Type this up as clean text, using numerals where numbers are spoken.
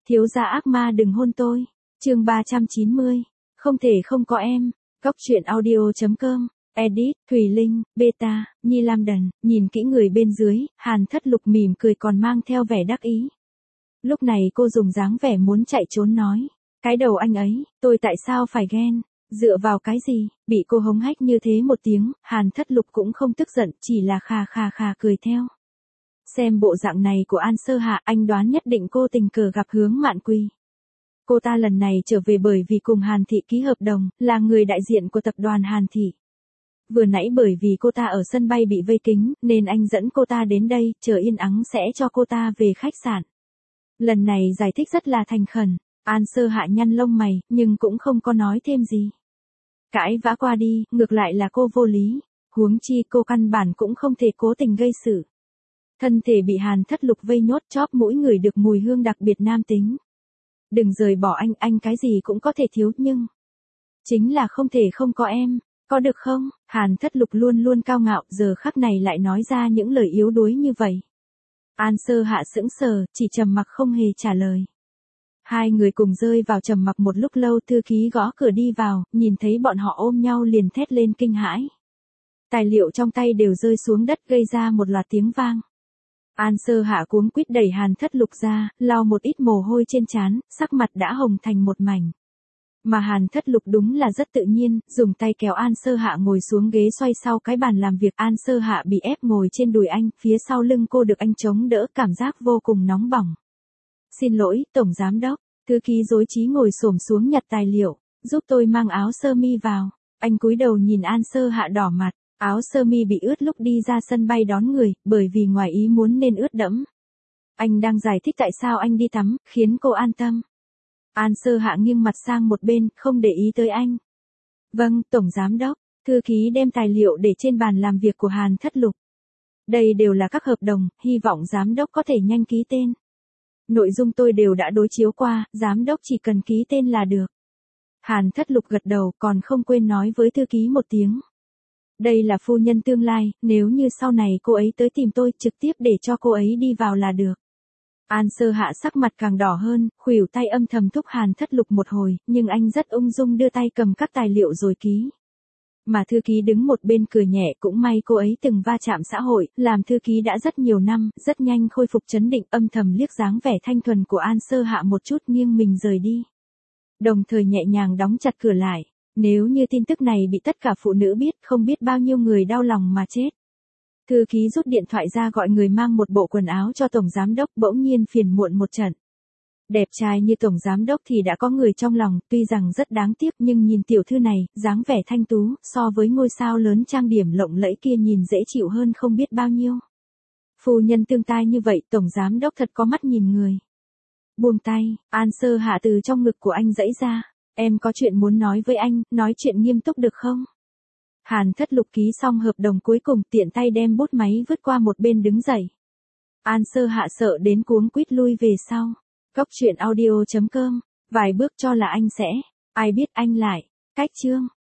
Thiếu gia ác ma đừng hôn tôi. Chương 390. Không thể không có em. Góc truyện audio.com. Edit, Thùy Linh, Beta, Nhi Lam Đần, nhìn kỹ người bên dưới, Hàn Thất Lục mỉm cười còn mang theo vẻ đắc ý. Lúc này cô dùng dáng vẻ muốn chạy trốn nói. Cái đầu anh ấy, tôi tại sao phải ghen? Dựa vào cái gì? Bị cô hống hách như thế một tiếng, Hàn Thất Lục cũng không tức giận, chỉ là khà cười theo. Xem bộ dạng này của An Sơ Hạ, anh đoán nhất định cô tình cờ gặp Hướng Mạn Quy. Cô ta lần này trở về bởi vì cùng Hàn Thị ký hợp đồng, là người đại diện của tập đoàn Hàn Thị. Vừa nãy bởi vì cô ta ở sân bay bị vây kín, nên anh dẫn cô ta đến đây, chờ yên ắng sẽ cho cô ta về khách sạn. Lần này giải thích rất là thành khẩn, An Sơ Hạ nhăn lông mày, nhưng cũng không có nói thêm gì. Cãi vã qua đi, ngược lại là cô vô lý, huống chi cô căn bản cũng không thể cố tình gây sự. Thân thể bị Hàn Thất Lục vây nhốt chóp mũi người được mùi hương đặc biệt nam tính. Đừng rời bỏ anh cái gì cũng có thể thiếu nhưng... Chính là không thể không có em, có được không? Hàn Thất Lục luôn luôn cao ngạo, giờ khắc này lại nói ra những lời yếu đuối như vậy. An Sơ Hạ sững sờ, chỉ trầm mặc không hề trả lời. Hai người cùng rơi vào trầm mặc một lúc lâu, thư ký gõ cửa đi vào, nhìn thấy bọn họ ôm nhau liền thét lên kinh hãi. Tài liệu trong tay đều rơi xuống đất gây ra một loạt tiếng vang. An Sơ Hạ cuống quýt đẩy Hàn Thất Lục ra, lau một ít mồ hôi trên trán, sắc mặt đã hồng thành một mảnh. Mà Hàn Thất Lục đúng là rất tự nhiên, dùng tay kéo An Sơ Hạ ngồi xuống ghế xoay sau cái bàn làm việc. An Sơ Hạ bị ép ngồi trên đùi anh, phía sau lưng cô được anh chống đỡ, cảm giác vô cùng nóng bỏng. Xin lỗi, Tổng Giám Đốc. Thư ký rối trí ngồi xổm xuống nhặt tài liệu, giúp tôi mang áo sơ mi vào. Anh cúi đầu nhìn An Sơ Hạ đỏ mặt, áo sơ mi bị ướt lúc đi ra sân bay đón người, bởi vì ngoài ý muốn nên ướt đẫm. Anh đang giải thích tại sao anh đi tắm, khiến cô an tâm. An Sơ Hạ nghiêng mặt sang một bên, không để ý tới anh. Vâng, Tổng Giám Đốc. Thư ký đem tài liệu để trên bàn làm việc của Hàn Thất Lục. Đây đều là các hợp đồng, hy vọng Giám Đốc có thể nhanh ký tên. Nội dung tôi đều đã đối chiếu qua, Giám Đốc chỉ cần ký tên là được. Hàn Thất Lục gật đầu, còn không quên nói với thư ký một tiếng. Đây là phu nhân tương lai, nếu như sau này cô ấy tới tìm tôi, trực tiếp để cho cô ấy đi vào là được. An Sơ Hạ sắc mặt càng đỏ hơn, khuỷu tay âm thầm thúc Hàn Thất Lục một hồi, nhưng anh rất ung dung đưa tay cầm các tài liệu rồi ký. Mà thư ký đứng một bên cười nhẹ, cũng may cô ấy từng va chạm xã hội, làm thư ký đã rất nhiều năm, rất nhanh khôi phục trấn định, âm thầm liếc dáng vẻ thanh thuần của An Sơ Hạ một chút, nghiêng mình rời đi. Đồng thời nhẹ nhàng đóng chặt cửa lại, nếu như tin tức này bị tất cả phụ nữ biết, không biết bao nhiêu người đau lòng mà chết. Thư ký rút điện thoại ra gọi người mang một bộ quần áo cho Tổng Giám Đốc, bỗng nhiên phiền muộn một trận. Đẹp trai như Tổng Giám Đốc thì đã có người trong lòng, tuy rằng rất đáng tiếc nhưng nhìn tiểu thư này, dáng vẻ thanh tú, so với ngôi sao lớn trang điểm lộng lẫy kia nhìn dễ chịu hơn không biết bao nhiêu. Phu nhân tương tai như vậy, Tổng Giám Đốc thật có mắt nhìn người. Buông tay, An Sơ Hạ từ trong ngực của anh giãy ra. Em có chuyện muốn nói với anh, nói chuyện nghiêm túc được không? Hàn Thất Lục ký xong hợp đồng cuối cùng, tiện tay đem bút máy vứt qua một bên đứng dậy. An Sơ Hạ sợ đến cuống quýt lui về sau. Góc truyện audio.com. Vài bước cho là anh sẽ. Ai biết anh lại. Cách chương.